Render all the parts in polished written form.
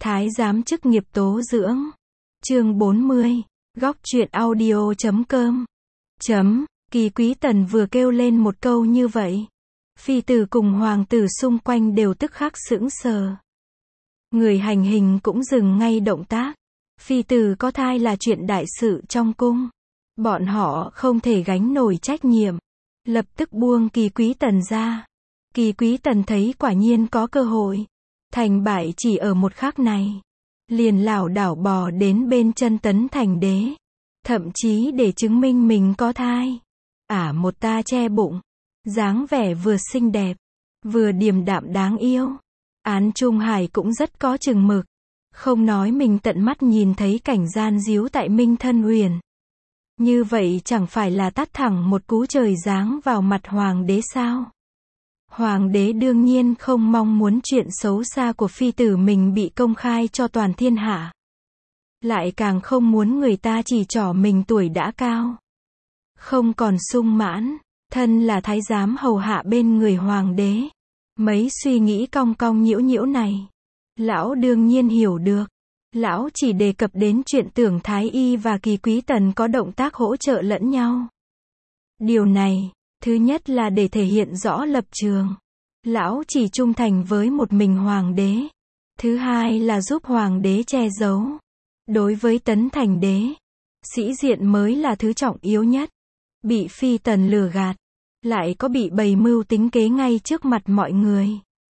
Thái giám chức nghiệp tố dưỡng. Chương 40. Góc truyện audio.com. Kỳ Quý Tần vừa kêu lên một câu như vậy, phi tử cùng hoàng tử xung quanh đều tức khắc sững sờ. Người hành hình cũng dừng ngay động tác. Phi tử có thai là chuyện đại sự trong cung. Bọn họ không thể gánh nổi trách nhiệm. Lập tức buông Kỳ Quý Tần ra. Kỳ Quý Tần thấy quả nhiên có cơ hội. Thành bại chỉ ở một khắc này. Liền lảo đảo bò đến bên chân Tấn Thành Đế. Thậm chí để chứng minh mình có thai. Một ta che bụng. Dáng vẻ vừa xinh đẹp, vừa điềm đạm đáng yêu. Án Trung Hải cũng rất có chừng mực. Không nói mình tận mắt nhìn thấy cảnh gian díu tại Minh Thân Uyển. Như vậy chẳng phải là tát thẳng một cú trời giáng vào mặt hoàng đế sao? Hoàng đế đương nhiên không mong muốn chuyện xấu xa của phi tử mình bị công khai cho toàn thiên hạ. Lại càng không muốn người ta chỉ trỏ mình tuổi đã cao. Không còn sung mãn, thân là thái giám hầu hạ bên người hoàng đế. Mấy suy nghĩ cong cong nhiễu nhiễu này, lão đương nhiên hiểu được. Lão chỉ đề cập đến chuyện Tưởng Thái Y và Kỳ Quý Tần có động tác hỗ trợ lẫn nhau. Điều này, thứ nhất là để thể hiện rõ lập trường. Lão chỉ trung thành với một mình hoàng đế. Thứ hai là giúp hoàng đế che giấu. Đối với Tấn Thành Đế, sĩ diện mới là thứ trọng yếu nhất. Bị phi tần lừa gạt, lại có bị bày mưu tính kế ngay trước mặt mọi người.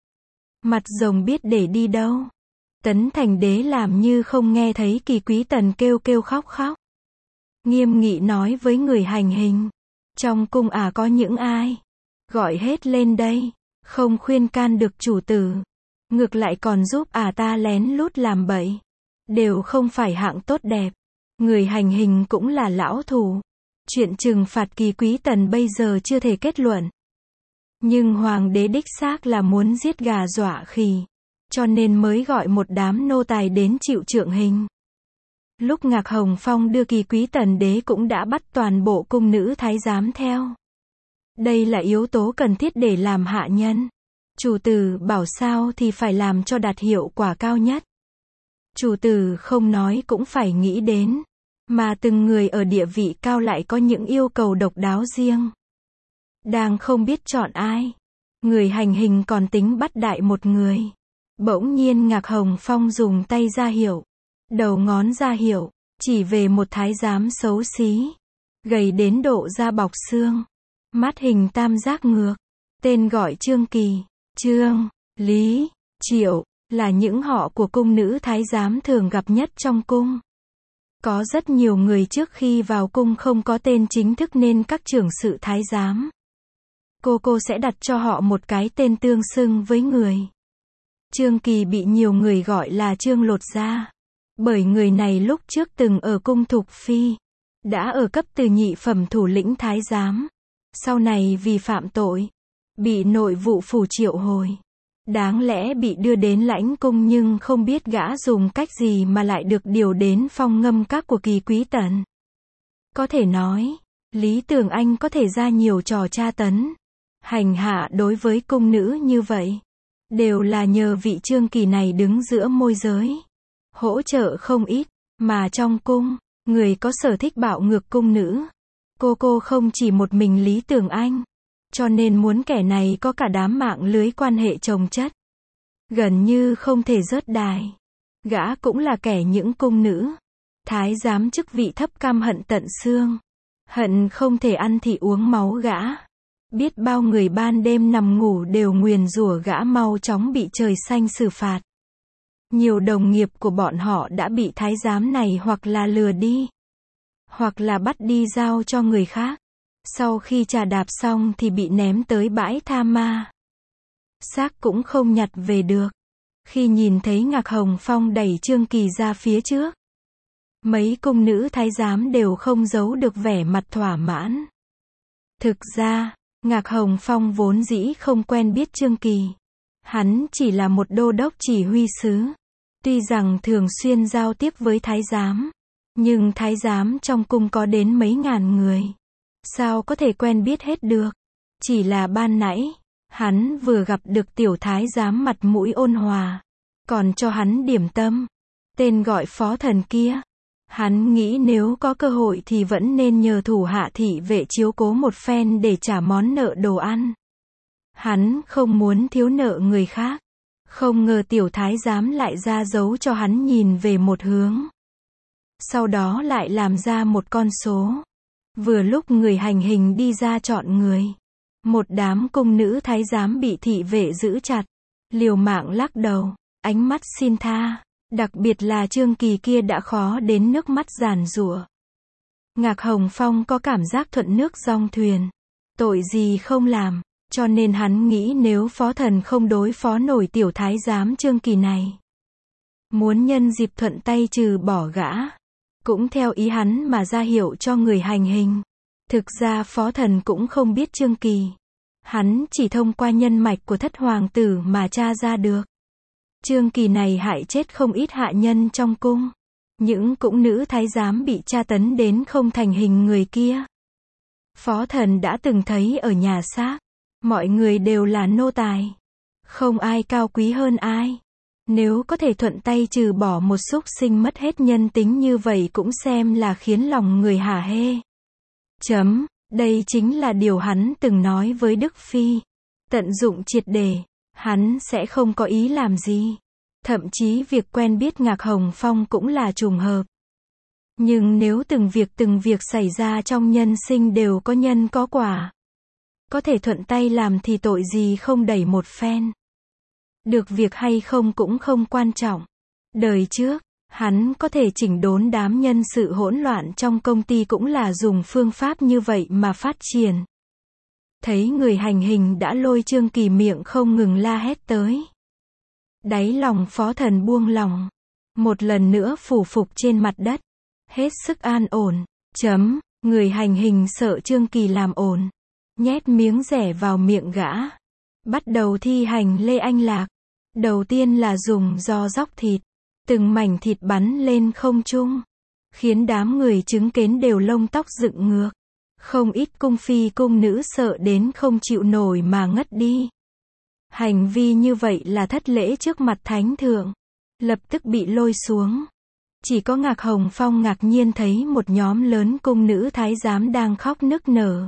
Mặt rồng biết để đi đâu. Tấn Thành Đế làm như không nghe thấy Kỳ Quý Tần kêu khóc khóc. Nghiêm nghị nói với người hành hình. Trong cung có những ai? Gọi hết lên đây. Không khuyên can được chủ tử. Ngược lại còn giúp ta lén lút làm bậy. Đều không phải hạng tốt đẹp. Người hành hình cũng là lão thủ. Chuyện trừng phạt Kỳ Quý Tần bây giờ chưa thể kết luận. Nhưng hoàng đế đích xác là muốn giết gà dọa khỉ. Cho nên mới gọi một đám nô tài đến chịu trượng hình. Lúc Ngạc Hồng Phong đưa Kỳ Quý Tần Đế cũng đã bắt toàn bộ cung nữ thái giám theo. Đây là yếu tố cần thiết để làm hạ nhân. Chủ tử bảo sao thì phải làm cho đạt hiệu quả cao nhất. Chủ tử không nói cũng phải nghĩ đến. Mà từng người ở địa vị cao lại có những yêu cầu độc đáo riêng. Đang không biết chọn ai. Người hành hình còn tính bắt đại một người. Bỗng nhiên Ngạc Hồng Phong dùng tay ra hiệu. Đầu ngón ra hiệu. Chỉ về một thái giám xấu xí. Gầy đến độ da bọc xương. Mắt hình tam giác ngược. Tên gọi Trương Kỳ, Trương, Lý, Triệu. Là những họ của cung nữ thái giám thường gặp nhất trong cung. Có rất nhiều người trước khi vào cung không có tên chính thức nên các trưởng sự thái giám. Cô sẽ đặt cho họ một cái tên tương xưng với người. Trương Kỳ bị nhiều người gọi là Trương Lột Da. Bởi người này lúc trước từng ở cung Thục Phi. Đã ở cấp từ nhị phẩm thủ lĩnh thái giám. Sau này vì phạm tội. Bị nội vụ phủ triệu hồi. Đáng lẽ bị đưa đến lãnh cung nhưng không biết gã dùng cách gì mà lại được điều đến phong ngâm các của Kỳ Quý Tần. Có thể nói, Lý Tường Anh có thể ra nhiều trò tra tấn, hành hạ đối với cung nữ như vậy. Đều là nhờ vị Trương Kỳ này đứng giữa môi giới. Hỗ trợ không ít, mà trong cung, người có sở thích bạo ngược cung nữ. Cô không chỉ một mình Lý Tường Anh. Cho nên muốn kẻ này có cả đám mạng lưới quan hệ chồng chất. Gần như không thể rớt đài. Gã cũng là kẻ những cung nữ. Thái giám chức vị thấp căm hận tận xương. Hận không thể ăn thịt uống máu gã. Biết bao người ban đêm nằm ngủ đều nguyền rủa gã mau chóng bị trời xanh xử phạt. Nhiều đồng nghiệp của bọn họ đã bị thái giám này hoặc là lừa đi. Hoặc là bắt đi giao cho người khác. Sau khi trà đạp xong thì bị ném tới bãi tha ma. Xác cũng không nhặt về được. Khi nhìn thấy Ngạc Hồng Phong đẩy Trương Kỳ ra phía trước. Mấy cung nữ thái giám đều không giấu được vẻ mặt thỏa mãn. Thực ra, Ngạc Hồng Phong vốn dĩ không quen biết Trương Kỳ. Hắn chỉ là một đô đốc chỉ huy sứ. Tuy rằng thường xuyên giao tiếp với thái giám. Nhưng thái giám trong cung có đến mấy ngàn người. Sao có thể quen biết hết được? Chỉ là ban nãy, hắn vừa gặp được tiểu thái giám mặt mũi ôn hòa. còn cho hắn điểm tâm. Tên gọi phó thần kia. Hắn nghĩ nếu có cơ hội thì vẫn nên nhờ thủ hạ thị vệ chiếu cố một phen để trả món nợ đồ ăn. Hắn không muốn thiếu nợ người khác. Không ngờ tiểu thái giám lại ra dấu cho hắn nhìn về một hướng. Sau đó lại làm ra một con số. Vừa lúc người hành hình đi ra chọn người. Một đám cung nữ thái giám bị thị vệ giữ chặt. Liều mạng lắc đầu, ánh mắt xin tha. Đặc biệt là Trương Kỳ kia đã khó đến nước mắt giàn giụa. Ngạc Hồng Phong có cảm giác thuận nước dong thuyền. Tội gì không làm, cho nên hắn nghĩ nếu phó thần không đối phó nổi tiểu thái giám Trương Kỳ này. Muốn nhân dịp thuận tay trừ bỏ gã. Cũng theo ý hắn mà ra hiệu cho người hành hình. Thực ra phó thần cũng không biết Trương Kỳ. Hắn chỉ thông qua nhân mạch của thất hoàng tử mà tra ra được. Trương Kỳ này hại chết không ít hạ nhân trong cung. Những cũng nữ thái giám bị tra tấn đến không thành hình người kia. Phó thần đã từng thấy ở nhà xác. Mọi người đều là nô tài. Không ai cao quý hơn ai. Nếu có thể thuận tay trừ bỏ một súc sinh mất hết nhân tính như vậy cũng xem là khiến lòng người hả hê. Đây chính là điều hắn từng nói với Đức Phi. Tận dụng triệt để, hắn sẽ không có ý làm gì. Thậm chí việc quen biết Ngạc Hồng Phong cũng là trùng hợp. Nhưng nếu từng việc xảy ra trong nhân sinh đều có nhân có quả. Có thể thuận tay làm thì tội gì không đẩy một phen. Được việc hay không cũng không quan trọng. Đời trước, hắn có thể chỉnh đốn đám nhân sự hỗn loạn trong công ty cũng là dùng phương pháp như vậy mà phát triển. Thấy người hành hình đã lôi Trương Kỳ miệng không ngừng la hét tới. Đáy lòng phó thần buông lòng. Một lần nữa phủ phục trên mặt đất. Hết sức an ổn. Người hành hình sợ Trương Kỳ làm ổn. Nhét miếng rẻ vào miệng gã. Bắt đầu thi hành Lê Anh Lạc. Đầu tiên là dùng giò róc thịt. Từng mảnh thịt bắn lên không trung. Khiến đám người chứng kiến đều lông tóc dựng ngược. Không ít cung phi cung nữ sợ đến không chịu nổi mà ngất đi. Hành vi như vậy là thất lễ trước mặt thánh thượng. Lập tức bị lôi xuống. Chỉ có Ngạc Hồng Phong ngạc nhiên thấy một nhóm lớn cung nữ thái giám đang khóc nức nở.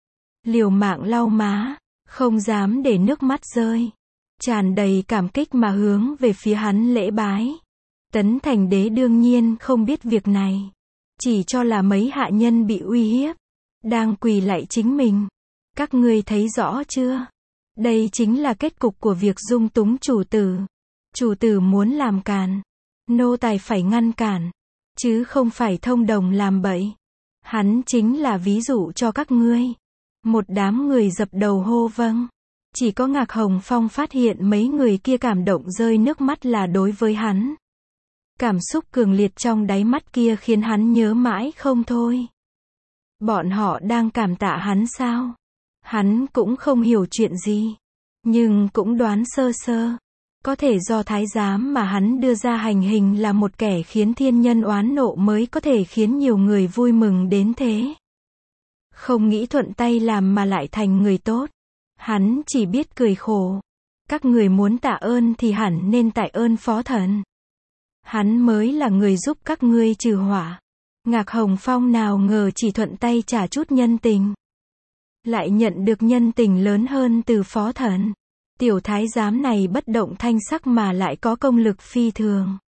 Liều mạng lau má, không dám để nước mắt rơi. Tràn đầy cảm kích mà hướng về phía hắn lễ bái. Tấn Thành Đế đương nhiên không biết việc này. Chỉ cho là mấy hạ nhân bị uy hiếp. Đang quỳ lạy chính mình. Các ngươi thấy rõ chưa? Đây chính là kết cục của việc dung túng chủ tử. Chủ tử muốn làm càn. Nô tài phải ngăn cản. Chứ không phải thông đồng làm bậy. Hắn chính là ví dụ cho các ngươi. Một đám người dập đầu hô vâng. Chỉ có Ngạc Hồng Phong phát hiện mấy người kia cảm động rơi nước mắt là đối với hắn. Cảm xúc cường liệt trong đáy mắt kia khiến hắn nhớ mãi không thôi. Bọn họ đang cảm tạ hắn sao? Hắn cũng không hiểu chuyện gì. Nhưng cũng đoán sơ sơ. Có thể do thái giám mà hắn đưa ra hành hình là một kẻ khiến thiên nhân oán nộ mới có thể khiến nhiều người vui mừng đến thế. Không nghĩ thuận tay làm mà lại thành người tốt. Hắn chỉ biết cười khổ. Các người muốn tạ ơn thì hẳn nên tạ ơn phó thần. Hắn mới là người giúp các ngươi trừ họa. Ngạc Hồng Phong nào ngờ chỉ thuận tay trả chút nhân tình. Lại nhận được nhân tình lớn hơn từ phó thần. Tiểu thái giám này bất động thanh sắc mà lại có công lực phi thường.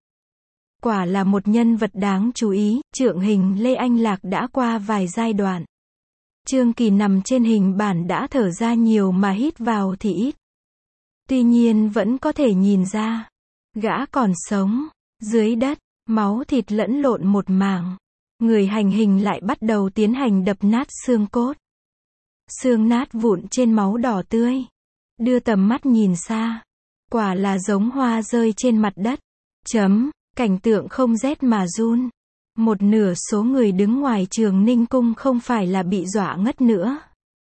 Quả là một nhân vật đáng chú ý. Trượng hình Lê Anh Lạc đã qua vài giai đoạn. Trương Kỳ nằm trên hình bản đã thở ra nhiều mà hít vào thì ít. Tuy nhiên vẫn có thể nhìn ra. Gã còn sống. Dưới đất, máu thịt lẫn lộn một mảng. Người hành hình lại bắt đầu tiến hành đập nát xương cốt. Xương nát vụn trên máu đỏ tươi. Đưa tầm mắt nhìn xa. Quả là giống hoa rơi trên mặt đất. Cảnh tượng không rét mà run. Một nửa số người đứng ngoài Trường Ninh Cung không phải là bị dọa ngất nữa.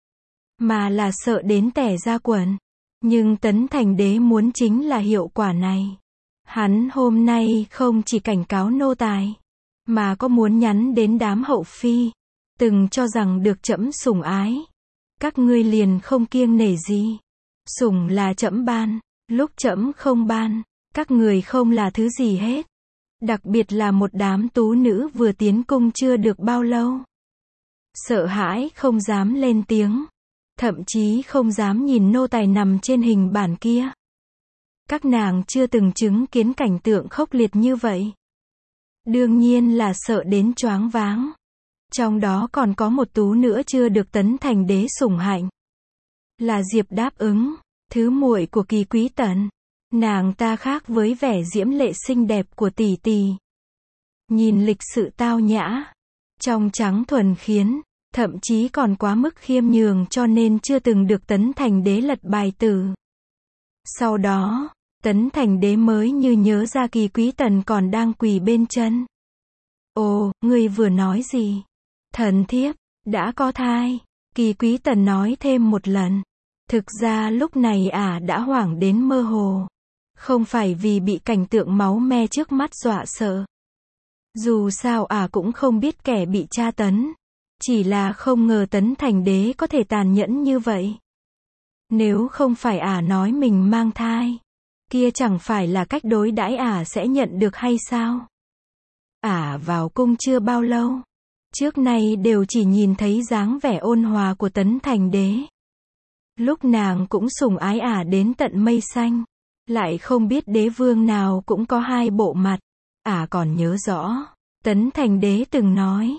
Mà là sợ đến tẻ ra quần. Nhưng Tấn Thành Đế muốn chính là hiệu quả này. Hắn hôm nay không chỉ cảnh cáo nô tài. Mà có muốn nhắn đến đám hậu phi. Từng cho rằng được trẫm sủng ái. Các ngươi liền không kiêng nể gì. Sủng là trẫm ban. Lúc trẫm không ban. Các người không là thứ gì hết. Đặc biệt là một đám tú nữ vừa tiến cung chưa được bao lâu. Sợ hãi không dám lên tiếng. Thậm chí không dám nhìn nô tài nằm trên hình bản kia. Các nàng chưa từng chứng kiến cảnh tượng khốc liệt như vậy. Đương nhiên là sợ đến choáng váng. Trong đó còn có một tú nữa chưa được tấn thành đế sủng hạnh. Là Diệp Đáp Ứng, thứ muội của Kỳ Quý Tần. Nàng ta khác với vẻ diễm lệ xinh đẹp của tỷ tỷ. Nhìn lịch sự tao nhã, trong trắng thuần khiết, thậm chí còn quá mức khiêm nhường cho nên chưa từng được tấn thành đế lật bài tử. Sau đó, tấn thành đế mới như nhớ ra Kỳ Quý Tần còn đang quỳ bên chân. Ồ, ngươi vừa nói gì? Thần thiếp, đã có thai. Kỳ Quý Tần nói thêm một lần. Thực ra lúc này đã hoảng đến mơ hồ. Không phải vì bị cảnh tượng máu me trước mắt dọa sợ. Dù sao cũng không biết kẻ bị tra tấn. Chỉ là không ngờ tấn thành đế có thể tàn nhẫn như vậy. Nếu không phải nói mình mang thai, kia chẳng phải là cách đối đãi sẽ nhận được hay sao? Vào cung chưa bao lâu. Trước nay đều chỉ nhìn thấy dáng vẻ ôn hòa của tấn thành đế. Lúc nàng cũng sủng ái đến tận mây xanh. Lại không biết đế vương nào cũng có hai bộ mặt. Còn nhớ rõ, tấn thành đế từng nói.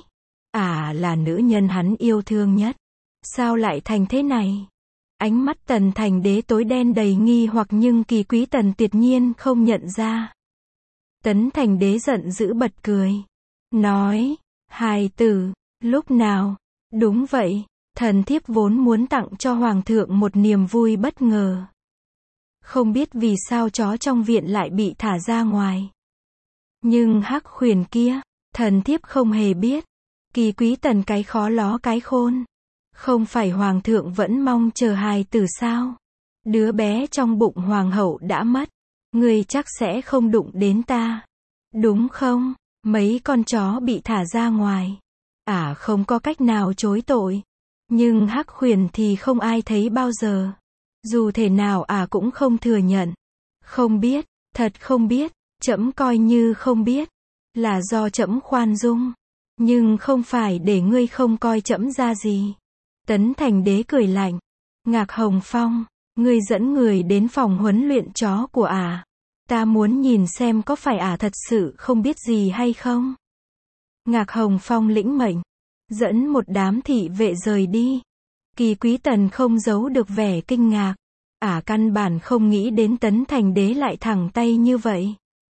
Là nữ nhân hắn yêu thương nhất. Sao lại thành thế này? Ánh mắt tần thành đế tối đen đầy nghi hoặc nhưng Kỳ Quý Tần tuyệt nhiên không nhận ra. Tấn thành đế giận dữ bật cười. Nói, hài tử, lúc nào? Đúng vậy, thần thiếp vốn muốn tặng cho hoàng thượng một niềm vui bất ngờ. Không biết vì sao chó trong viện lại bị thả ra ngoài. Nhưng hắc khuyển kia, thần thiếp không hề biết. Kỳ Quý Tần cái khó ló cái khôn. Không phải hoàng thượng vẫn mong chờ hài tử sao? Đứa bé trong bụng hoàng hậu đã mất. Người chắc sẽ không đụng đến ta. Đúng không? Mấy con chó bị thả ra ngoài. Không có cách nào chối tội. Nhưng hắc khuyển thì không ai thấy bao giờ. Dù thể nào cũng không thừa nhận. Không biết, thật không biết, trẫm coi như không biết. Là do trẫm khoan dung. Nhưng không phải để ngươi không coi trẫm ra gì. Tấn thành đế cười lạnh. Ngạc Hồng Phong, ngươi dẫn người đến phòng huấn luyện chó của ta muốn nhìn xem có phải thật sự không biết gì hay không. Ngạc Hồng Phong lĩnh mệnh, dẫn một đám thị vệ rời đi. Kỳ Quý Tần không giấu được vẻ kinh ngạc. Căn bản không nghĩ đến tấn thành đế lại thẳng tay như vậy.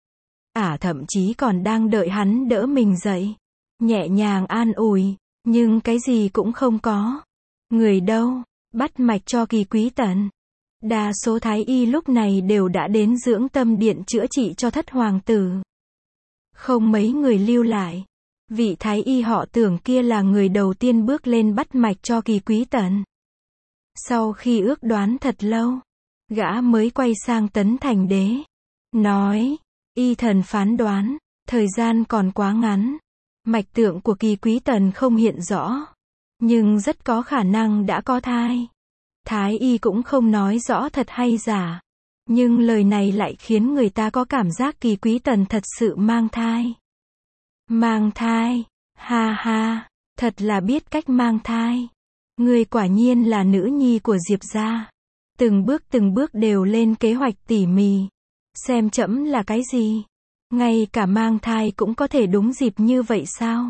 Thậm chí còn đang đợi hắn đỡ mình dậy. Nhẹ nhàng an ủi, nhưng cái gì cũng không có. Người đâu? Bắt mạch cho Kỳ Quý Tần. Đa số thái y lúc này đều đã đến dưỡng tâm điện chữa trị cho thất hoàng tử. Không mấy người lưu lại. Vị thái y họ Tưởng kia là người đầu tiên bước lên bắt mạch cho Kỳ Quý Tần. Sau khi ước đoán thật lâu, gã mới quay sang tấn thành đế. Nói, y thần phán đoán, thời gian còn quá ngắn. Mạch tượng của Kỳ Quý Tần không hiện rõ. Nhưng rất có khả năng đã có thai. Thái y cũng không nói rõ thật hay giả. Nhưng lời này lại khiến người ta có cảm giác Kỳ Quý Tần thật sự mang thai. Mang thai, ha ha, thật là biết cách mang thai. Người quả nhiên là nữ nhi của Diệp gia. Từng bước đều lên kế hoạch tỉ mỉ. Xem trẫm là cái gì? Ngay cả mang thai cũng có thể đúng dịp như vậy sao?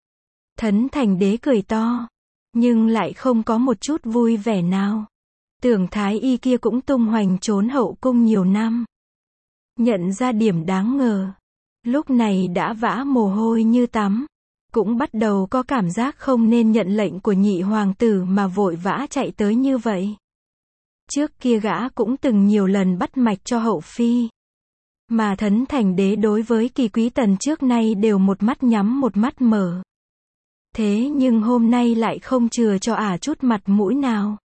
Tấn thành đế cười to. Nhưng lại không có một chút vui vẻ nào. Tưởng thái y kia cũng tung hoành trốn hậu cung nhiều năm. Nhận ra điểm đáng ngờ. Lúc này đã vã mồ hôi như tắm. Cũng bắt đầu có cảm giác không nên nhận lệnh của nhị hoàng tử mà vội vã chạy tới như vậy. Trước kia gã cũng từng nhiều lần bắt mạch cho hậu phi. Mà Tấn thành đế đối với Kỳ Quý Tần trước nay đều một mắt nhắm một mắt mở. Thế nhưng hôm nay lại không chừa cho chút mặt mũi nào.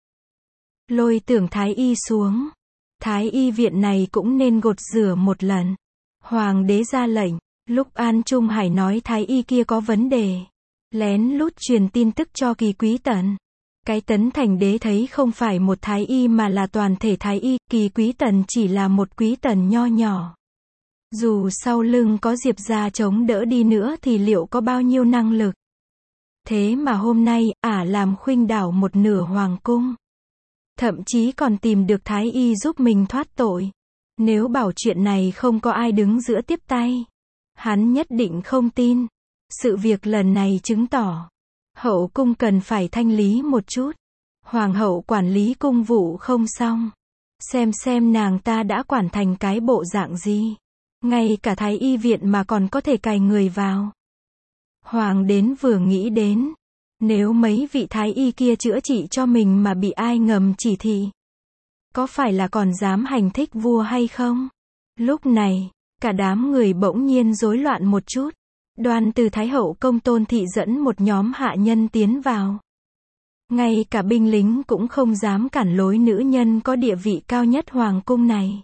Lôi Tưởng thái y xuống. Thái y viện này cũng nên gột rửa một lần. Hoàng đế ra lệnh. Lúc An Trung Hải nói thái y kia có vấn đề. Lén lút truyền tin tức cho Kỳ Quý Tần. Cái Tấn thành đế thấy không phải một thái y mà là toàn thể thái y. Kỳ Quý Tần chỉ là một quý tần nho nhỏ. Dù sau lưng có Diệp gia chống đỡ đi nữa thì liệu có bao nhiêu năng lực. Thế mà hôm nay, ả làm khuynh đảo một nửa hoàng cung. Thậm chí còn tìm được thái y giúp mình thoát tội. Nếu bảo chuyện này không có ai đứng giữa tiếp tay, hắn nhất định không tin. Sự việc lần này chứng tỏ, hậu cung cần phải thanh lý một chút. Hoàng hậu quản lý cung vụ không xong. Xem nàng ta đã quản thành cái bộ dạng gì. Ngay cả thái y viện mà còn có thể cài người vào. Hoàng đến vừa nghĩ đến, nếu mấy vị thái y kia chữa trị cho mình mà bị ai ngầm chỉ thị, có phải là còn dám hành thích vua hay không? Lúc này, cả đám người bỗng nhiên rối loạn một chút. Đoan Từ Thái hậu công Tôn thị dẫn một nhóm hạ nhân tiến vào. Ngay cả binh lính cũng không dám cản lối nữ nhân có địa vị cao nhất hoàng cung này.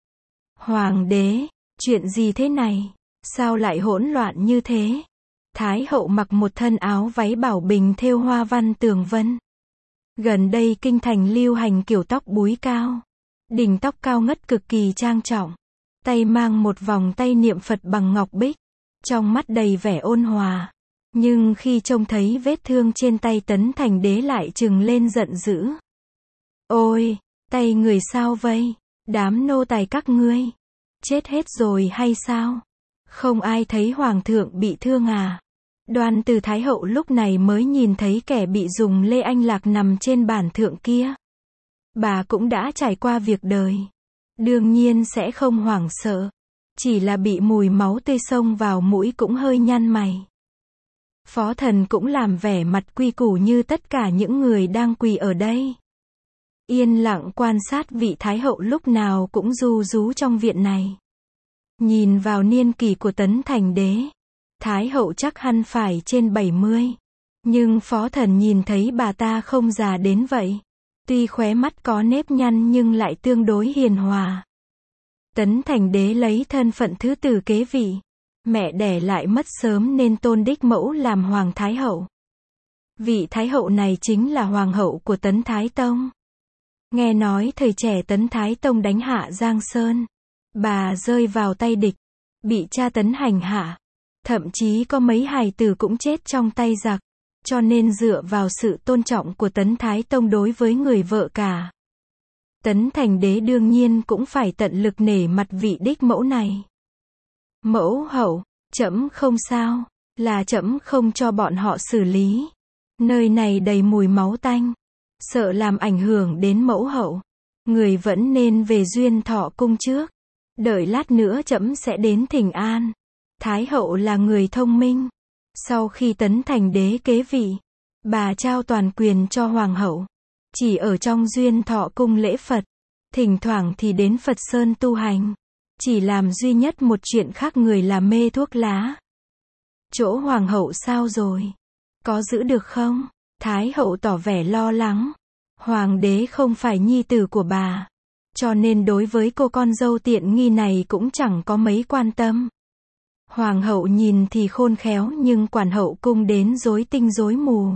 Hoàng đế, chuyện gì thế này? Sao lại hỗn loạn như thế? Thái hậu mặc một thân áo váy bảo bình thêu hoa văn tường vân. Gần đây kinh thành lưu hành kiểu tóc búi cao. Đỉnh tóc cao ngất cực kỳ trang trọng. Tay mang một vòng tay niệm Phật bằng ngọc bích. Trong mắt đầy vẻ ôn hòa. Nhưng khi trông thấy vết thương trên tay Tấn Thành Đế lại trừng lên giận dữ. Ôi, tay người sao vậy? Đám nô tài các ngươi chết hết rồi hay sao? Không ai thấy hoàng thượng bị thương à? Đoan Từ Thái hậu lúc này mới nhìn thấy kẻ bị dùng lê anh lạc nằm trên bàn thượng kia. Bà cũng đã trải qua việc đời. Đương nhiên sẽ không hoảng sợ. Chỉ là bị mùi máu tươi xông vào mũi cũng hơi nhăn mày. Phó Thần cũng làm vẻ mặt quy củ như tất cả những người đang quỳ ở đây. Yên lặng quan sát vị Thái hậu lúc nào cũng ru rú trong viện này. Nhìn vào niên kỷ của Tấn Thành Đế, Thái hậu chắc hẳn phải trên 70. Nhưng Phó Thần nhìn thấy bà ta không già đến vậy. Tuy khóe mắt có nếp nhăn nhưng lại tương đối hiền hòa. Tấn Thành Đế lấy thân phận thứ tử kế vị. Mẹ đẻ lại mất sớm nên tôn đích mẫu làm Hoàng Thái hậu. Vị Thái hậu này chính là Hoàng hậu của Tấn Thái Tông. Nghe nói thời trẻ Tấn Thái Tông đánh hạ Giang Sơn. Bà rơi vào tay địch. Bị tra tấn hành hạ. Thậm chí có mấy hài tử cũng chết trong tay giặc. Cho nên dựa vào sự tôn trọng của Tấn Thái Tông đối với người vợ cả. Tấn Thành Đế đương nhiên cũng phải tận lực nể mặt vị đích mẫu này. Mẫu hậu, trẫm không sao, là trẫm không cho bọn họ xử lý. Nơi này đầy mùi máu tanh, sợ làm ảnh hưởng đến mẫu hậu. Người vẫn nên về Duyên Thọ cung trước. Đợi lát nữa trẫm sẽ đến thỉnh an. Thái hậu là người thông minh. Sau khi Tấn Thành Đế kế vị, bà trao toàn quyền cho hoàng hậu. Chỉ ở trong Duyên Thọ cung lễ Phật, thỉnh thoảng thì đến Phật Sơn tu hành. Chỉ làm duy nhất một chuyện khác người là mê thuốc lá. Chỗ hoàng hậu sao rồi? Có giữ được không? Thái hậu tỏ vẻ lo lắng. Hoàng đế không phải nhi tử của bà. Cho nên đối với cô con dâu tiện nghi này cũng chẳng có mấy quan tâm. Hoàng hậu nhìn thì khôn khéo nhưng quản hậu cung đến rối tinh rối mù.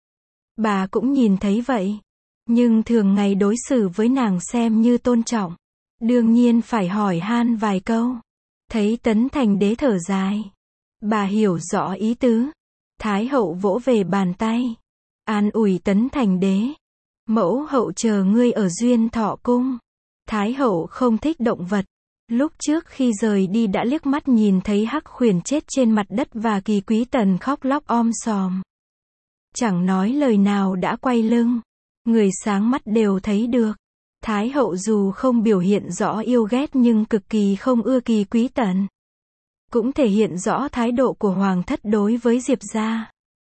Bà cũng nhìn thấy vậy. Nhưng thường ngày đối xử với nàng xem như tôn trọng. Đương nhiên phải hỏi han vài câu. Thấy Tấn Thành Đế thở dài. Bà hiểu rõ ý tứ. Thái hậu vỗ về bàn tay. An ủi Tấn Thành Đế. Mẫu hậu chờ ngươi ở Duyên Thọ cung. Thái hậu không thích động vật. Lúc trước khi rời đi đã liếc mắt nhìn thấy Hắc Khuyển chết trên mặt đất và Kỳ Quý Tần khóc lóc om sòm. Chẳng nói lời nào đã quay lưng. Người sáng mắt đều thấy được. Thái hậu dù không biểu hiện rõ yêu ghét nhưng cực kỳ không ưa Kỳ Quý Tần. Cũng thể hiện rõ thái độ của hoàng thất đối với Diệp gia.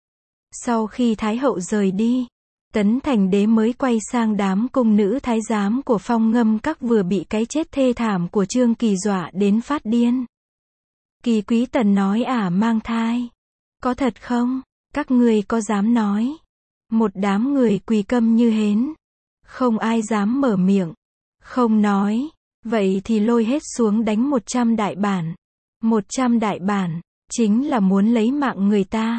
Sau khi Thái hậu rời đi, Tấn Thành Đế mới quay sang đám cung nữ thái giám của Phong Ngâm Các vừa bị cái chết thê thảm của Trương Kỳ dọa đến phát điên. Kỳ Quý Tần nói mang thai. Có thật không? Các ngươi có dám nói? Một đám người quỳ câm như hến. Không ai dám mở miệng. Không nói. Vậy thì lôi hết xuống đánh 100 đại bản. 100 đại bản. Chính là muốn lấy mạng người ta.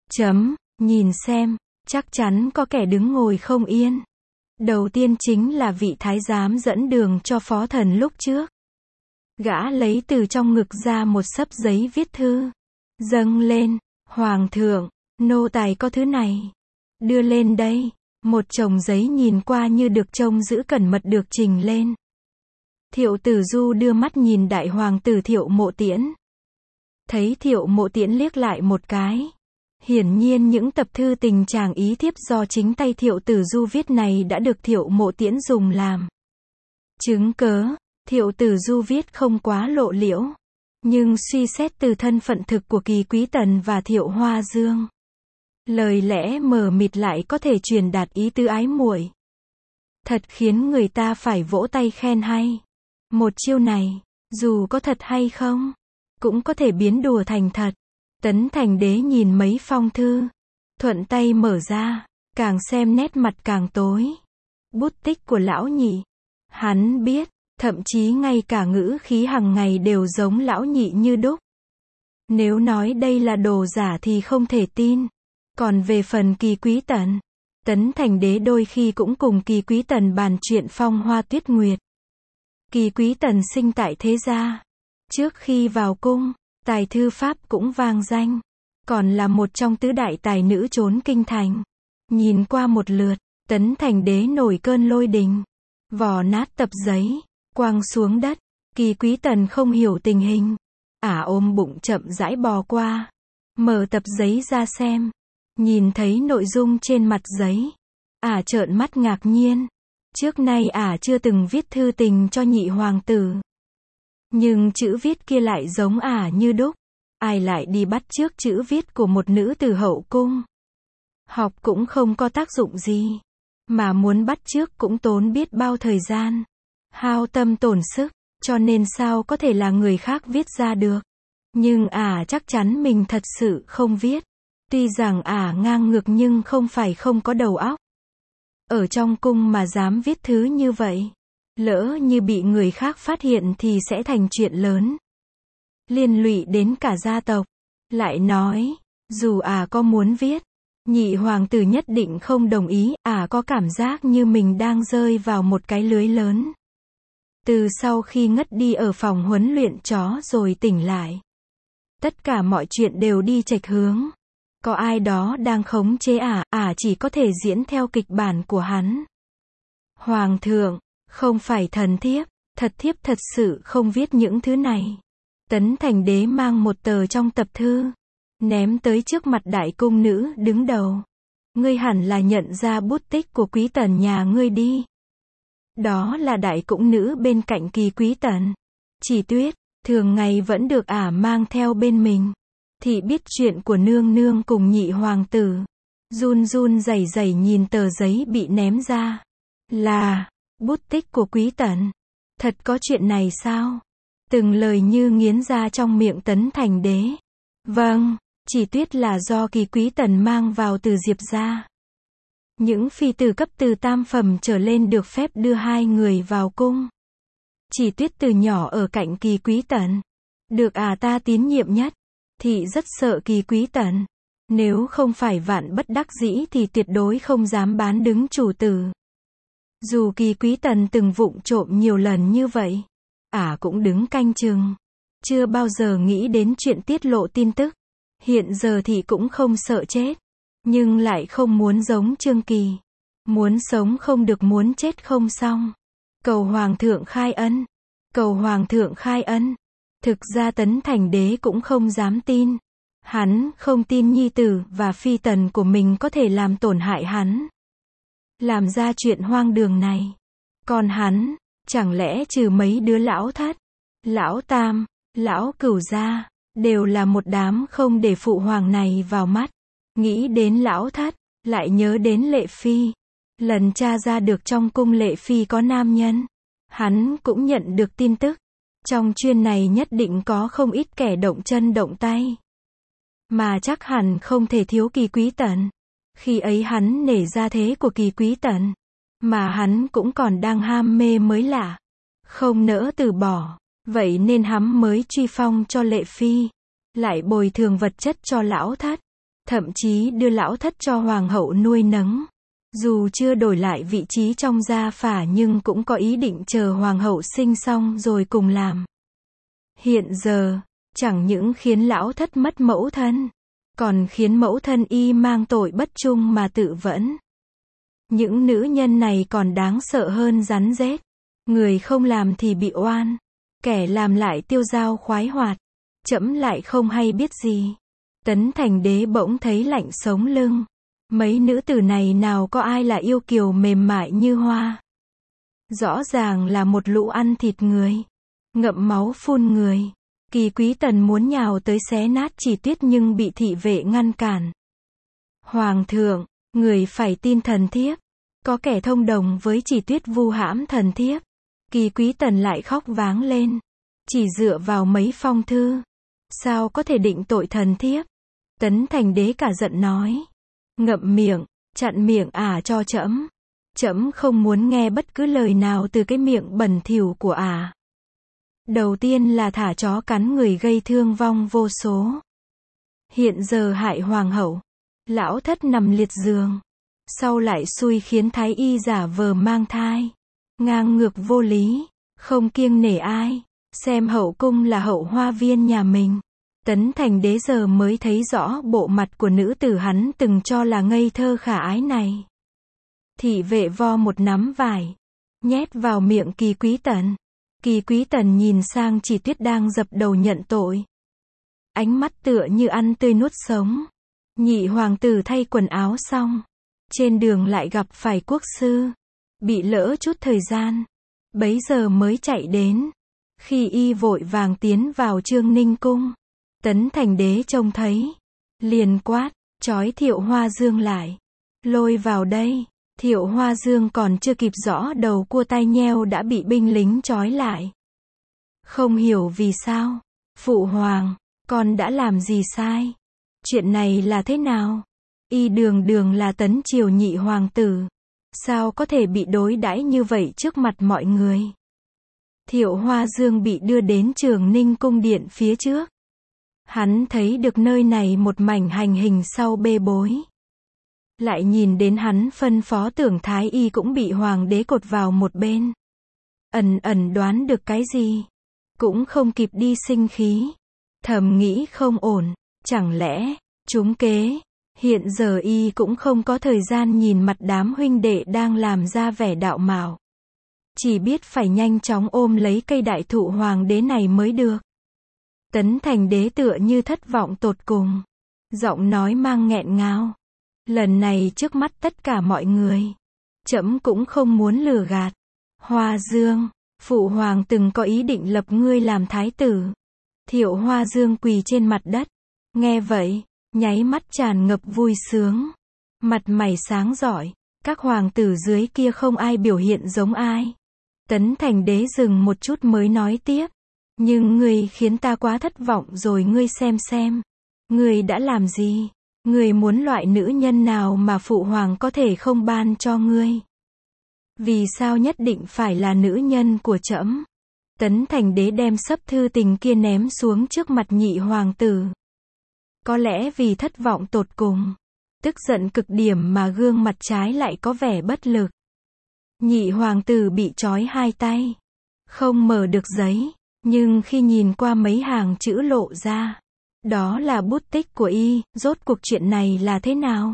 Nhìn xem. Chắc chắn có kẻ đứng ngồi không yên. Đầu tiên chính là vị thái giám dẫn đường cho Phó Thần lúc trước. Gã lấy từ trong ngực ra một xấp giấy viết thư. Dâng lên, Hoàng thượng, nô tài có thứ này. Đưa lên đây. Một chồng giấy nhìn qua như được trông giữ cẩn mật được trình lên. Thiệu Tử Du đưa mắt nhìn đại hoàng tử Thiệu Mộ Tiễn. Thấy Thiệu Mộ Tiễn liếc lại một cái. Hiển nhiên những tập thư tình chàng ý thiếp do chính tay Thiệu Tử Du viết này đã được Thiệu Mộ Tiễn dùng làm chứng cớ. Thiệu Tử Du viết không quá lộ liễu, nhưng suy xét từ thân phận thực của Kỳ Quý Tần và Thiệu Hoa Dương, lời lẽ mờ mịt lại có thể truyền đạt ý tứ ái muội. Thật khiến người ta phải vỗ tay khen hay. Một chiêu này, dù có thật hay không, cũng có thể biến đùa thành thật. Tấn Thành Đế nhìn mấy phong thư, thuận tay mở ra, càng xem nét mặt càng tối. Bút tích của lão nhị. Hắn biết, thậm chí ngay cả ngữ khí hàng ngày đều giống lão nhị như đúc. Nếu nói đây là đồ giả thì không thể tin. Còn về phần Kỳ Quý Tần, Tấn Thành Đế đôi khi cũng cùng Kỳ Quý Tần bàn chuyện phong hoa tuyết nguyệt. Kỳ Quý Tần sinh tại thế gia. Trước khi vào cung, tài thư pháp cũng vang danh. Còn là một trong tứ đại tài nữ trốn kinh thành. Nhìn qua một lượt, Tấn Thành Đế nổi cơn lôi đình. Vò nát tập giấy, quăng xuống đất. Kỳ Quý Tần không hiểu tình hình. Ôm bụng chậm rãi bò qua. Mở tập giấy ra xem. Nhìn thấy nội dung trên mặt giấy. Trợn mắt ngạc nhiên. Trước nay chưa từng viết thư tình cho nhị hoàng tử. Nhưng chữ viết kia lại giống như đúc. Ai lại đi bắt chước chữ viết của một nữ từ hậu cung. Học cũng không có tác dụng gì. Mà muốn bắt chước cũng tốn biết bao thời gian. Hao tâm tổn sức. Cho nên sao có thể là người khác viết ra được. Nhưng chắc chắn mình thật sự không viết. Tuy rằng ngang ngược nhưng không phải không có đầu óc. Ở trong cung mà dám viết thứ như vậy. Lỡ như bị người khác phát hiện thì sẽ thành chuyện lớn. Liên lụy đến cả gia tộc. Lại nói, dù có muốn viết, nhị hoàng tử nhất định không đồng ý. Có cảm giác như mình đang rơi vào một cái lưới lớn. Từ sau khi ngất đi ở phòng huấn luyện chó rồi tỉnh lại. Tất cả mọi chuyện đều đi chệch hướng. Có ai đó đang khống chế chỉ có thể diễn theo kịch bản của hắn. Hoàng thượng, không phải thần thiếp, thiếp thật sự không viết những thứ này. Tấn Thành Đế mang một tờ trong tập thư, ném tới trước mặt đại cung nữ đứng đầu. Ngươi hẳn là nhận ra bút tích của Quý Tần nhà ngươi đi. Đó là đại cung nữ bên cạnh Kỳ Quý Tần. Chỉ Tuyết, thường ngày vẫn được mang theo bên mình. Thị biết chuyện của nương nương cùng nhị hoàng tử. Run run rẩy rẩy nhìn tờ giấy bị ném ra. Là bút tích của Quý Tần. Thật có chuyện này sao? Từng lời như nghiến ra trong miệng Tấn Thành Đế. Vâng, Chỉ Tuyết là do Kỳ Quý Tần mang vào từ Diệp gia. Những phi tử cấp từ tam phẩm trở lên được phép đưa hai người vào cung. Chỉ Tuyết từ nhỏ ở cạnh Kỳ Quý Tần. Được ta tín nhiệm nhất. Thị rất sợ Kỳ Quý Tần. Nếu không phải vạn bất đắc dĩ thì tuyệt đối không dám bán đứng chủ tử. Dù Kỳ Quý Tần từng vụng trộm nhiều lần như vậy. Cũng đứng canh chừng. Chưa bao giờ nghĩ đến chuyện tiết lộ tin tức. Hiện giờ thì cũng không sợ chết. Nhưng lại không muốn giống Trương Kỳ. Muốn sống không được, muốn chết không xong. Cầu Hoàng thượng khai ân. Cầu Hoàng thượng khai ân. Thực ra Tấn Thành Đế cũng không dám tin. Hắn không tin nhi tử và phi tần của mình có thể làm tổn hại hắn. Làm ra chuyện hoang đường này. Còn hắn, chẳng lẽ trừ mấy đứa lão thất, lão tam, lão cửu gia, đều là một đám không để phụ hoàng này vào mắt. Nghĩ đến lão thất, lại nhớ đến Lệ Phi. Lần tra ra được trong cung Lệ Phi có nam nhân, hắn cũng nhận được tin tức. Trong chuyên này nhất định có không ít kẻ động chân động tay. Mà chắc hẳn không thể thiếu Kỳ Quý Tần. Khi ấy hắn nể ra thế của Kỳ Quý Tần. Mà hắn cũng còn đang ham mê mới lạ. Không nỡ từ bỏ. Vậy nên hắn mới truy phong cho Lệ Phi. Lại bồi thường vật chất cho lão thất. Thậm chí đưa lão thất cho hoàng hậu nuôi nấng. Dù chưa đổi lại vị trí trong gia phả nhưng cũng có ý định chờ hoàng hậu sinh xong rồi cùng làm. Hiện giờ, chẳng những khiến lão thất mất mẫu thân, còn khiến mẫu thân y mang tội bất trung mà tự vẫn. Những nữ nhân này còn đáng sợ hơn rắn rết. Người không làm thì bị oan, kẻ làm lại tiêu dao khoái hoạt. Trẫm lại không hay biết gì. Tấn Thành Đế bỗng thấy lạnh sống lưng. Mấy nữ tử này nào có ai là yêu kiều mềm mại như hoa. Rõ ràng là một lũ ăn thịt người, ngậm máu phun người. Kỳ Quý Tần muốn nhào tới xé nát Chỉ Tuyết nhưng bị thị vệ ngăn cản. Hoàng thượng, người phải tin thần thiếp. Có kẻ thông đồng với Chỉ Tuyết vu hãm thần thiếp. Kỳ Quý Tần lại khóc váng lên. Chỉ dựa vào mấy phong thư, sao có thể định tội thần thiếp? Tấn Thành Đế cả giận nói. Ngậm miệng, chặn miệng ả cho trẫm. Trẫm không muốn nghe bất cứ lời nào từ cái miệng bẩn thỉu của ả. Đầu tiên là thả chó cắn người gây thương vong vô số. Hiện giờ hại hoàng hậu. Lão thất nằm liệt giường. Sau lại xui khiến thái y giả vờ mang thai. Ngang ngược vô lý, không kiêng nể ai. Xem hậu cung là hậu hoa viên nhà mình. Tấn Thành Đế giờ mới thấy rõ bộ mặt của nữ tử hắn từng cho là ngây thơ khả ái này. Thị vệ vo một nắm vải, nhét vào miệng Kỳ Quý Tần. Kỳ Quý Tần nhìn sang Chỉ Tuyết đang dập đầu nhận tội. Ánh mắt tựa như ăn tươi nuốt sống. Nhị hoàng tử thay quần áo xong, trên đường lại gặp phải quốc sư. Bị lỡ chút thời gian, bấy giờ mới chạy đến. Khi y vội vàng tiến vào Trương Ninh cung, Tấn Thành Đế trông thấy, liền quát, trói Thiệu Hoa Dương lại, lôi vào đây. Thiệu Hoa Dương còn chưa kịp rõ đầu cua tai nheo đã bị binh lính trói lại. Không hiểu vì sao. Phụ hoàng, con đã làm gì sai? Chuyện này là thế nào? Y đường đường là Tấn Triều nhị hoàng tử, sao có thể bị đối đãi như vậy trước mặt mọi người? Thiệu Hoa Dương bị đưa đến Trường Ninh cung điện phía trước. Hắn thấy được nơi này một mảnh hành hình sau bê bối. Lại nhìn đến hắn phân phó Tưởng Thái Y cũng bị hoàng đế cột vào một bên. Ẩn ẩn đoán được cái gì, cũng không kịp đi sinh khí. Thầm nghĩ không ổn, chẳng lẽ trúng kế? Hiện giờ y cũng không có thời gian nhìn mặt đám huynh đệ đang làm ra vẻ đạo mạo. Chỉ biết phải nhanh chóng ôm lấy cây đại thụ hoàng đế này mới được. Tấn Thành Đế tựa như thất vọng tột cùng. Giọng nói mang nghẹn ngào. Lần này trước mắt tất cả mọi người, trẫm cũng không muốn lừa gạt. Hoa Dương, phụ hoàng từng có ý định lập ngươi làm thái tử. Thiệu Hoa Dương quỳ trên mặt đất. Nghe vậy, nháy mắt tràn ngập vui sướng. Mặt mày sáng rọi. Các hoàng tử dưới kia không ai biểu hiện giống ai. Tấn Thành Đế dừng một chút mới nói tiếp. Nhưng ngươi khiến ta quá thất vọng rồi, ngươi xem. Ngươi đã làm gì? Ngươi muốn loại nữ nhân nào mà phụ hoàng có thể không ban cho ngươi? Vì sao nhất định phải là nữ nhân của trẫm? Tấn Thành Đế đem sấp thư tình kia ném xuống trước mặt nhị hoàng tử. Có lẽ vì thất vọng tột cùng, tức giận cực điểm mà gương mặt trái lại có vẻ bất lực. Nhị hoàng tử bị trói hai tay, không mở được giấy, nhưng khi nhìn qua mấy hàng chữ lộ ra, đó là bút tích của y. Rốt cuộc chuyện này là thế nào?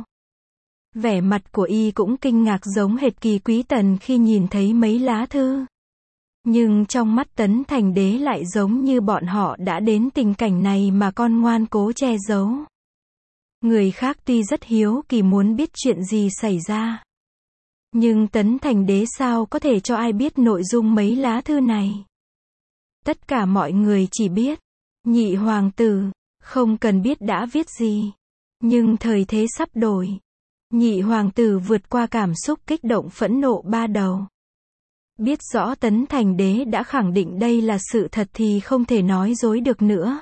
Vẻ mặt của y cũng kinh ngạc giống hệt Kỳ Quý Tần khi nhìn thấy mấy lá thư. Nhưng trong mắt Tấn Thành Đế lại giống như bọn họ đã đến tình cảnh này mà con ngoan cố che giấu. Người khác tuy rất hiếu kỳ muốn biết chuyện gì xảy ra, nhưng Tấn Thành Đế sao có thể cho ai biết nội dung mấy lá thư này? Tất cả mọi người chỉ biết, nhị hoàng tử, không cần biết đã viết gì. Nhưng thời thế sắp đổi. Nhị hoàng tử vượt qua cảm xúc kích động phẫn nộ ba đầu. Biết rõ Tấn Thành Đế đã khẳng định đây là sự thật thì không thể nói dối được nữa.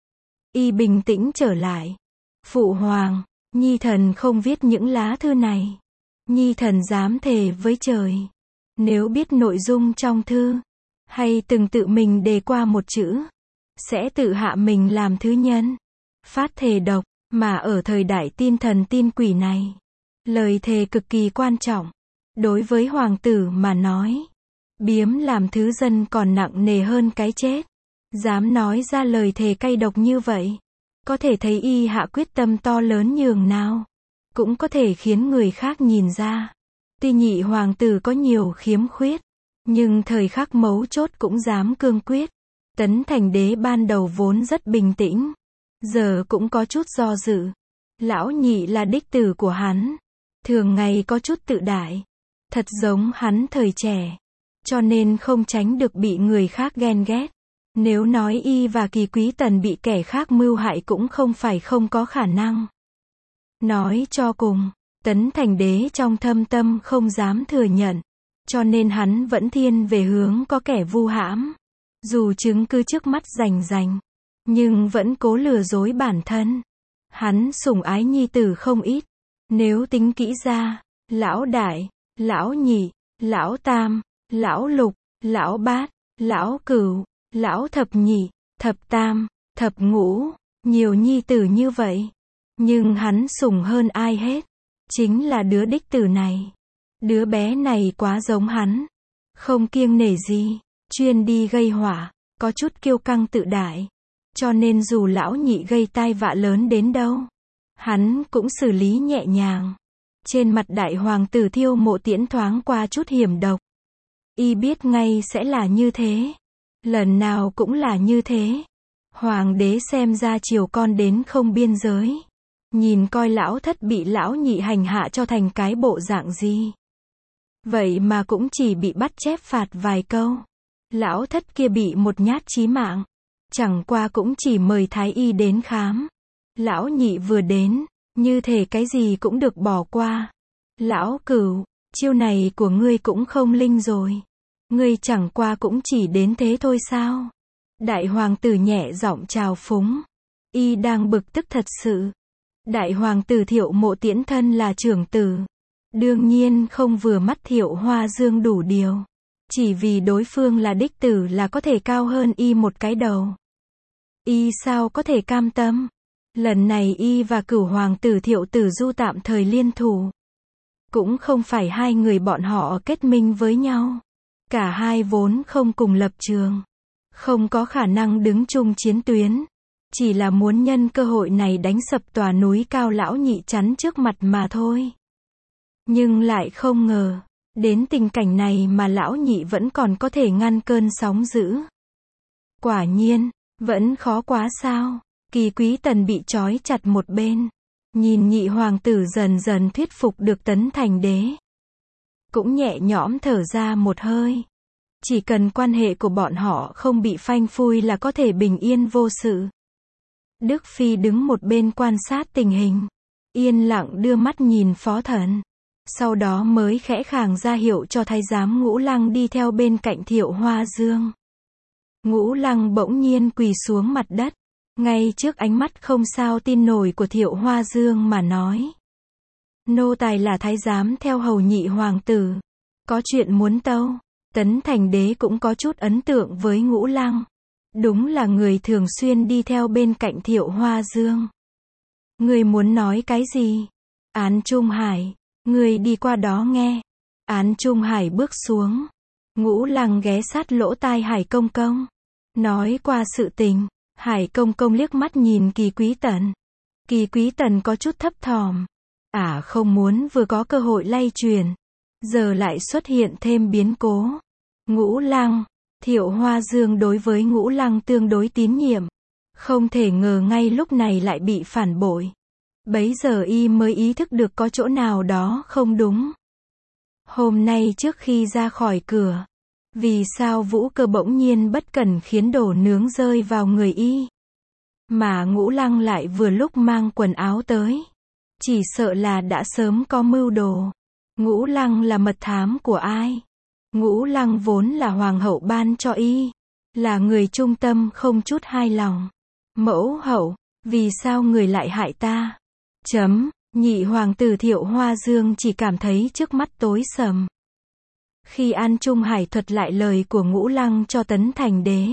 Y bình tĩnh trở lại. Phụ hoàng, nhi thần không viết những lá thư này. Nhi thần dám thề với trời, nếu biết nội dung trong thư, hay từng tự mình đề qua một chữ, sẽ tự hạ mình làm thứ nhân. Phát thề độc, mà ở thời đại tin thần tin quỷ này, lời thề cực kỳ quan trọng. Đối với hoàng tử mà nói, biếm làm thứ dân còn nặng nề hơn cái chết. Dám nói ra lời thề cay độc như vậy. Có thể thấy y hạ quyết tâm to lớn nhường nào. Cũng có thể khiến người khác nhìn ra. Tuy nhị hoàng tử có nhiều khiếm khuyết, nhưng thời khắc mấu chốt cũng dám cương quyết. Tấn Thành Đế ban đầu vốn rất bình tĩnh, giờ cũng có chút do dự. Lão nhị là đích tử của hắn, thường ngày có chút tự đại, thật giống hắn thời trẻ, cho nên không tránh được bị người khác ghen ghét. Nếu nói y và Kỳ Quý Tần bị kẻ khác mưu hại cũng không phải không có khả năng. Nói cho cùng, Tấn Thành Đế trong thâm tâm không dám thừa nhận, cho nên hắn vẫn thiên về hướng có kẻ vu hãm. Dù chứng cứ trước mắt rành rành, nhưng vẫn cố lừa dối bản thân. Hắn sủng ái nhi tử không ít. Nếu tính kỹ ra, lão đại, lão nhị, lão tam, lão lục, lão bát, lão cửu, lão thập nhị, thập tam, thập ngũ, nhiều nhi tử như vậy. Nhưng hắn sủng hơn ai hết, chính là đứa đích tử này. Đứa bé này quá giống hắn, không kiêng nể gì, chuyên đi gây họa, có chút kiêu căng tự đại. Cho nên dù lão nhị gây tai vạ lớn đến đâu, hắn cũng xử lý nhẹ nhàng. Trên mặt đại hoàng tử Thiêu Mộ Tiễn thoáng qua chút hiểm độc. Y biết ngay sẽ là như thế. Lần nào cũng là như thế. Hoàng đế xem ra chiều con đến không biên giới. Nhìn coi lão thất bị lão nhị hành hạ cho thành cái bộ dạng gì. Vậy mà cũng chỉ bị bắt chép phạt vài câu. Lão thất kia bị một nhát chí mạng. Chẳng qua cũng chỉ mời thái y đến khám. Lão nhị vừa đến, như thể cái gì cũng được bỏ qua. Lão cửu, chiêu này của ngươi cũng không linh rồi. Ngươi chẳng qua cũng chỉ đến thế thôi sao? Đại hoàng tử nhẹ giọng chào phúng. Y đang bực tức thật sự. Đại hoàng tử Thiệu Mộ Tiễn thân là trưởng tử. Đương nhiên không vừa mắt Thiệu Hoa Dương đủ điều. Chỉ vì đối phương là đích tử là có thể cao hơn y một cái đầu. Y sao có thể cam tâm? Lần này y và cửu hoàng tử Thiệu Tử Du tạm thời liên thủ. Cũng không phải hai người bọn họ kết minh với nhau. Cả hai vốn không cùng lập trường. Không có khả năng đứng chung chiến tuyến. Chỉ là muốn nhân cơ hội này đánh sập tòa núi cao lão nhị chắn trước mặt mà thôi. Nhưng lại không ngờ, đến tình cảnh này mà lão nhị vẫn còn có thể ngăn cơn sóng dữ. Quả nhiên, vẫn khó quá sao. Kỳ Quý Tần bị trói chặt một bên. Nhìn nhị hoàng tử dần dần thuyết phục được Tấn Thành Đế. Cũng nhẹ nhõm thở ra một hơi. Chỉ cần quan hệ của bọn họ không bị phanh phui là có thể bình yên vô sự. Đức Phi đứng một bên quan sát tình hình. Yên lặng đưa mắt nhìn phó thần. Sau đó mới khẽ khàng ra hiệu cho thái giám Ngũ Lăng đi theo bên cạnh Thiệu Hoa Dương. Ngũ Lăng bỗng nhiên quỳ xuống mặt đất. Ngay trước ánh mắt không sao tin nổi của Thiệu Hoa Dương mà nói. Nô tài là thái giám theo hầu nhị hoàng tử. Có chuyện muốn tâu. Tấn Thành Đế cũng có chút ấn tượng với Ngũ Lăng. Đúng là người thường xuyên đi theo bên cạnh Thiệu Hoa Dương. Người muốn nói cái gì? Án Trung Hải. Người đi qua đó nghe. Án Trung Hải bước xuống. Ngũ Lăng ghé sát lỗ tai Hải Công Công. Nói qua sự tình. Hải Công Công liếc mắt nhìn Kỳ Quý Tần. Kỳ Quý Tần có chút thấp thỏm. Không muốn vừa có cơ hội lay truyền. Giờ lại xuất hiện thêm biến cố. Ngũ Lăng. Thiệu Hoa Dương đối với Ngũ Lăng tương đối tín nhiệm. Không thể ngờ ngay lúc này lại bị phản bội. Bấy giờ y mới ý thức được có chỗ nào đó không đúng. Hôm nay trước khi ra khỏi cửa. Vì sao Vũ Cơ bỗng nhiên bất cẩn khiến đồ nướng rơi vào người y? Mà Ngũ Lăng lại vừa lúc mang quần áo tới. Chỉ sợ là đã sớm có mưu đồ. Ngũ Lăng là mật thám của ai? Ngũ Lăng vốn là hoàng hậu ban cho y. Là người trung tâm không chút hai lòng. Mẫu hậu, vì sao người lại hại ta? Nhị hoàng tử Thiệu Hoa Dương chỉ cảm thấy trước mắt tối sầm. Khi An Trung Hải thuật lại lời của Ngũ Lăng cho Tấn Thành Đế.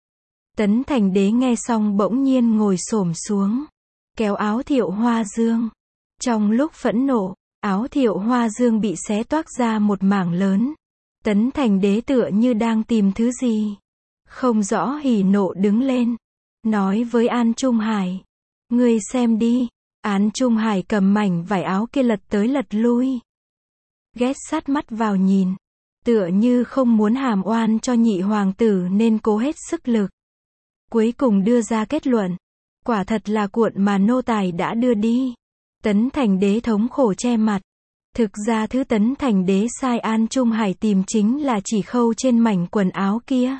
Tấn Thành Đế nghe xong bỗng nhiên ngồi xổm xuống. Kéo áo Thiệu Hoa Dương. Trong lúc phẫn nộ, áo Thiệu Hoa Dương bị xé toác ra một mảng lớn. Tấn Thành Đế tựa như đang tìm thứ gì. không rõ hỉ nộ đứng lên, nói với An Trung Hải. Ngươi xem đi. An Trung Hải cầm mảnh vải áo kia lật tới lật lui. Ghét sát mắt vào nhìn. Tựa như không muốn hàm oan cho nhị hoàng tử nên cố hết sức lực. Cuối cùng đưa ra kết luận. Quả thật là cuộn mà nô tài đã đưa đi. Tấn Thành Đế thống khổ che mặt. Thực ra thứ Tấn Thành Đế sai An Trung Hải tìm chính là chỉ khâu trên mảnh quần áo kia.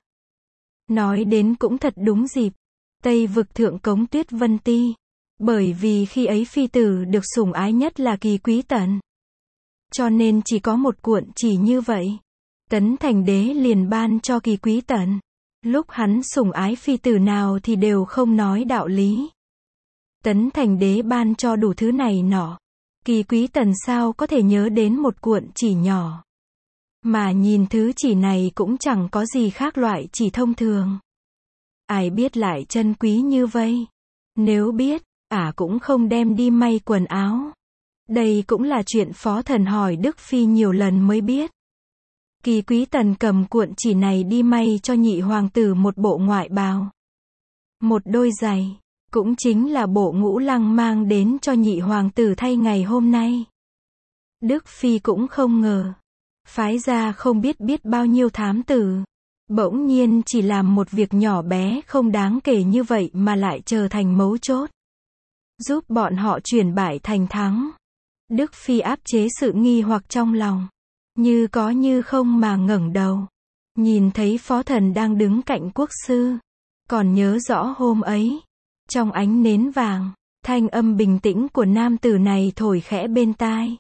Nói đến cũng thật đúng dịp. Tây vực thượng cống Tuyết Vân Ti. Bởi vì khi ấy phi tử được sủng ái nhất là Kỳ Quý Tần. Cho nên chỉ có một cuộn chỉ như vậy. Tấn Thành Đế liền ban cho Kỳ Quý Tần. Lúc hắn sủng ái phi tử nào thì đều không nói đạo lý. Tấn Thành Đế ban cho đủ thứ này nọ. Kỳ Quý Tần sao có thể nhớ đến một cuộn chỉ nhỏ. Mà nhìn thứ chỉ này cũng chẳng có gì khác loại chỉ thông thường. Ai biết lại chân quý như vây. Nếu biết, cũng không đem đi may quần áo. Đây cũng là chuyện Phó Thần hỏi Đức Phi nhiều lần mới biết. Kỳ Quý Tần cầm cuộn chỉ này đi may cho nhị hoàng tử một bộ ngoại bào. Một đôi giày, cũng chính là bộ Ngũ Lăng mang đến cho nhị hoàng tử thay ngày hôm nay. Đức Phi cũng không ngờ. Phái ra không biết bao nhiêu thám tử. Bỗng nhiên chỉ làm một việc nhỏ bé không đáng kể như vậy mà lại trở thành mấu chốt. Giúp bọn họ chuyển bại thành thắng. Đức Phi áp chế sự nghi hoặc trong lòng. Như có như không mà ngẩng đầu. Nhìn thấy Phó Thần đang đứng cạnh quốc sư. Còn nhớ rõ hôm ấy. Trong ánh nến vàng, thanh âm bình tĩnh của nam tử này thổi khẽ bên tai.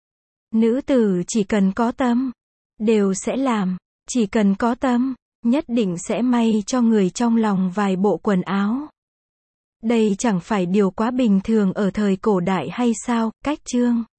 Nữ tử chỉ cần có tâm, đều sẽ làm. Chỉ cần có tâm, nhất định sẽ may cho người trong lòng vài bộ quần áo. Đây chẳng phải điều quá bình thường ở thời cổ đại hay sao? Cách chương